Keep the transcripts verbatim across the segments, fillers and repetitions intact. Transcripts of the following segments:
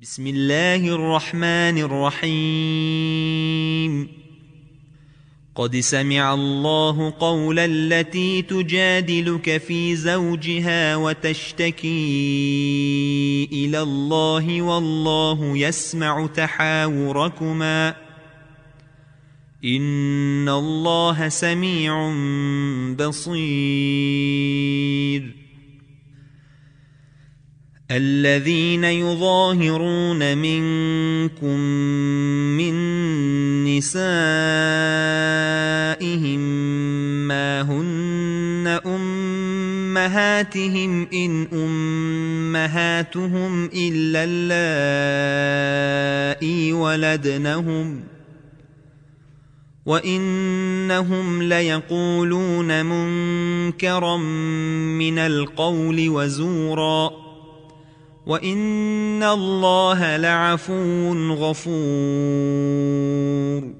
بسم الله الرحمن الرحيم. قد سمع الله قول التي تجادلك في زوجها وتشتكي إلى الله والله يسمع تحاوركما إن الله سميع بصير. الذين يظاهرون منكم من نسائهم ما هن أمهاتهم إن أمهاتهم إلا اللائي ولدنهم وإنهم ليقولون منكرا من القول وزورا وإن الله لعفو غفور.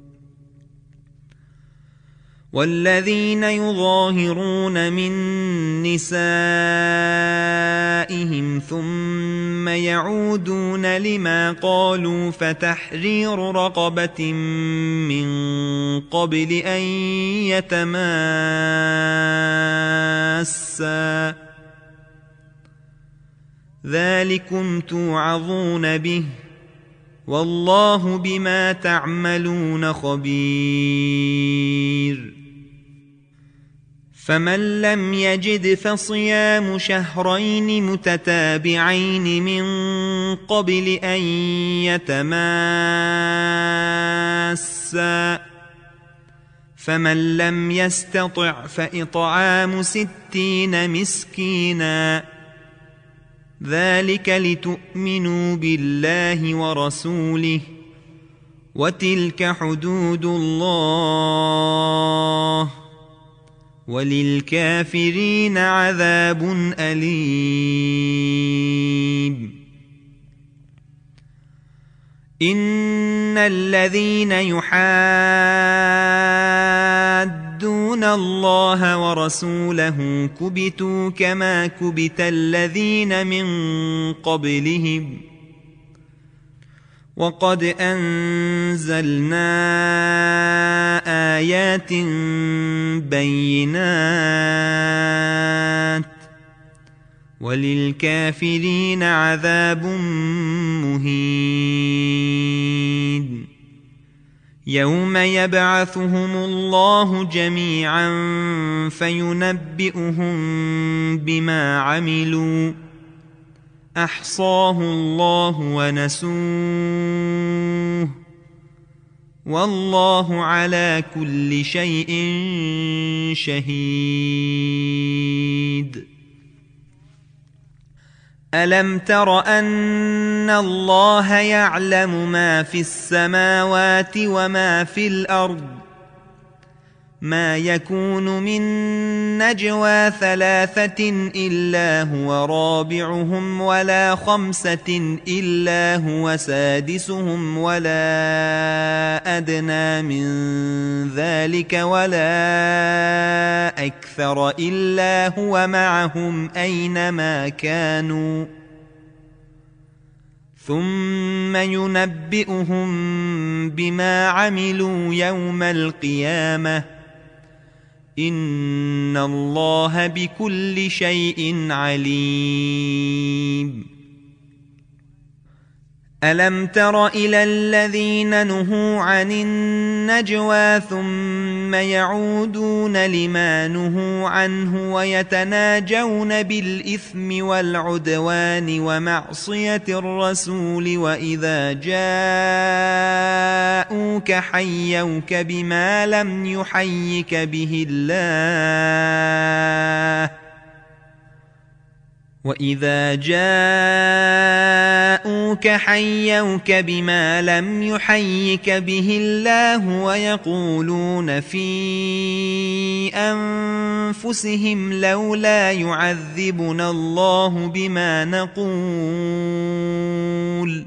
والذين يظاهرون من نسائهم ثم يعودون لما قالوا فتحرير رقبة من قبل أن يتماسا ذلكم توعظون به والله بما تعملون خبير. فمن لم يجد فصيام شهرين متتابعين من قبل أن يتماسا فمن لم يستطع فإطعام ستين مسكينا ذلك لتؤمنوا بالله ورسوله وتلك حدود الله وللكافرين عذاب أليم. إن الذين يحادون الله ورسوله كبتوا كما كبت الذين من قبلهم وقد أنزلنا آيات بينات وللكافرين عذاب مهين. يوم يبعثهم الله جميعا فينبئهم بما عملوا أحصاه الله ونسوه والله على كل شيء شهيد. ألم تر أن الله يعلم ما في السماوات وما في الأرض ما يكون من نجوى ثلاثة إلا هو رابعهم ولا خمسة إلا هو سادسهم ولا أدنى من ذلك ولا أكثر إلا هو معهم أينما كانوا ثم ينبئهم بما عملوا يوم القيامة إن الله بكل شيء عليم. ألم تر إلى الذين نهوا عن النجوى ثم يعودون لما نهوا عنه ويتناجون بالإثم والعدوان ومعصية الرسول وإذا جاءوك حيوك بما لم يحيك به الله وإذا جاءوك حيوك بما لم يحيك به الله ويقولون في أنفسهم لولا يعذبنا الله بما نقول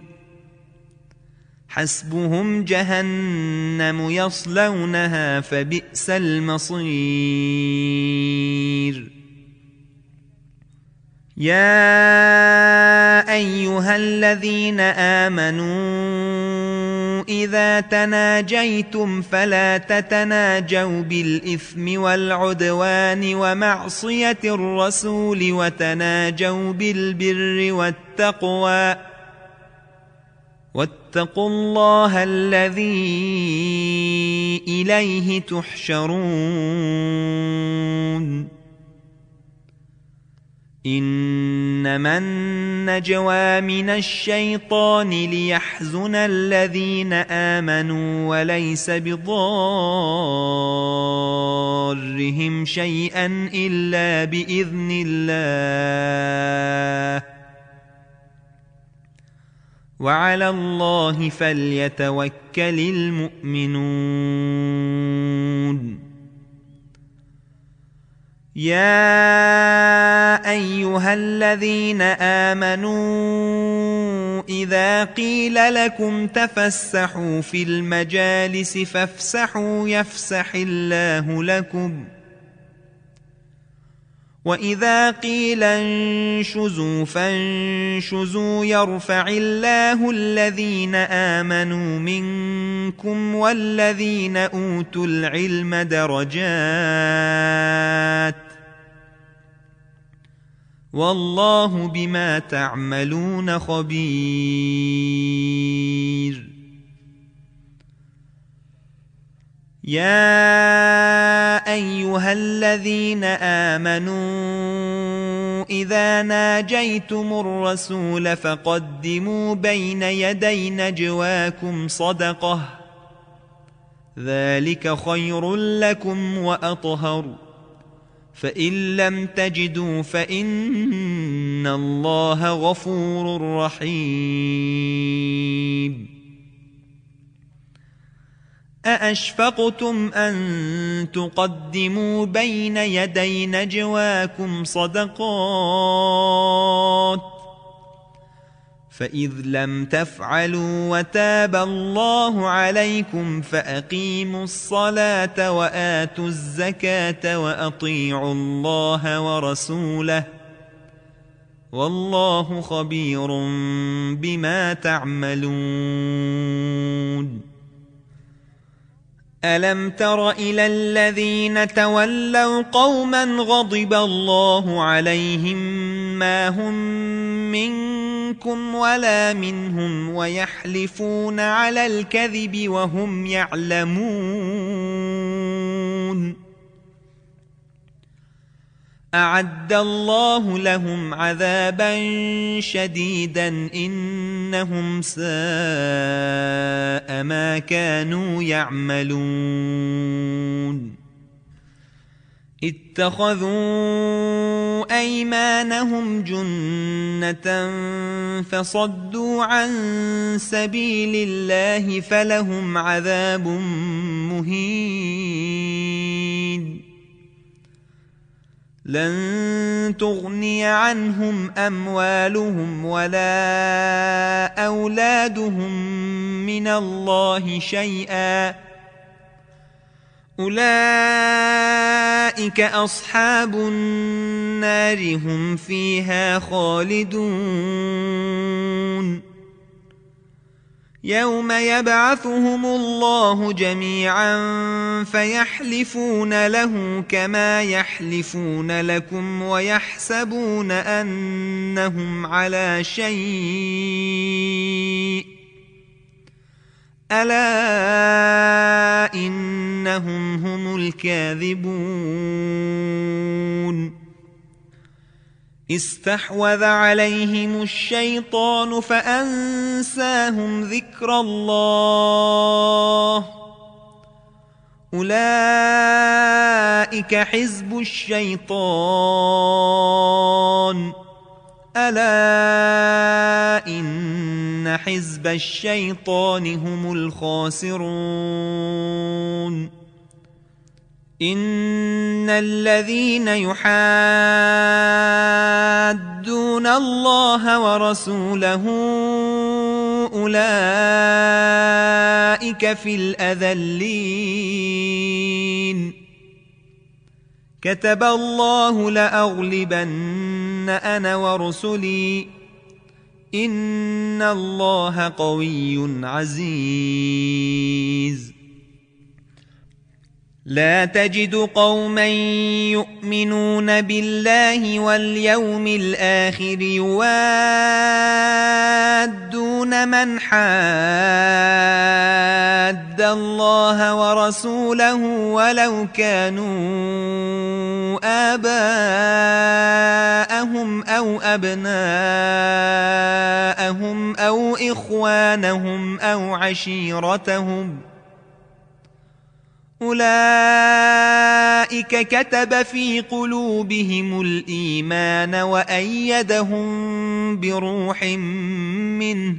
حسبهم جهنم يصلونها فبئس المصير. يا أيها الذين آمنوا إذا تناجيتم فلا تتناجوا بالإثم والعدوان ومعصية الرسول وتناجوا بالبر والتقوى واتقوا الله الذي إليه تحشرون إنما النجوى من الشيطان ليحزن الذين آمنوا وليس بضارهم شيئا إلا بإذن الله وعلى الله فليتوكل المؤمنون يا أيها الذين آمنوا إذا قيل لكم تفسحوا في المجالس فافسحوا يفسح الله لكم وإذا قيل انشزوا فانشزوا يرفع الله الذين آمنوا منكم والذين أوتوا العلم درجات والله بما تعملون خبير يا أيها الذين آمنوا إذا ناجيتم الرسول فقدموا بين يدي نجواكم صدقة ذلك خير لكم وأطهر فإن لم تجدوا فإن الله غفور رحيم أأشفقتم أن تقدموا بين يدي نجواكم صدقات فإذ لم تفعلوا وتاب الله عليكم فأقيموا الصلاة وآتوا الزكاة وأطيعوا الله ورسوله والله خبير بما تعملون ألم تر إلى الذين تولوا قوما غضب الله عليهم ما هم منكم ولا منهم ويحلفون على الكذب وهم يعلمون أعد الله لهم عذابا شديدا إنهم ساء ما كانوا يعملون اتخذوا أيمانهم جنة فصدوا عن سبيل الله فلهم عذاب مهين لن تغني عنهم أموالهم ولا أولادهم من الله شيئا أولئك أصحاب النار هم فيها خالدون يوم يبعثهم الله جميعا فيحلفون له كما يحلفون لكم ويحسبون أنهم على شيء ألا إنهم هم الكاذبون استحوذ عليهم الشيطان فأنساهم ذكر الله أولئك حزب الشيطان ألا إن حزب الشيطان هم الخاسرون إن الذين يحادون الله ورسوله أولئك في الأذلين كتب الله لأغلبن أنا ورسلي إن الله قوي عزيز. لا تجد قوما يؤمنون بالله واليوم الآخر يوادون من حاد الله ورسوله ولو كانوا آباءهم أو أبناءهم أو إخوانهم أو عشيرتهم أولئك كتب في قلوبهم الإيمان وأيدهم بروح منه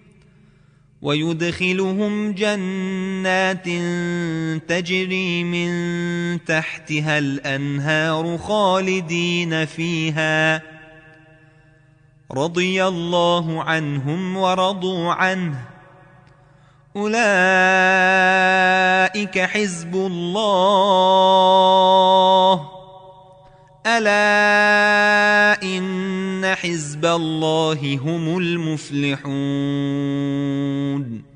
ويدخلهم جنات تجري من تحتها الأنهار خالدين فيها رضي الله عنهم ورضوا عنه أولئك حزب الله ألا إن حزب الله هم المفلحون.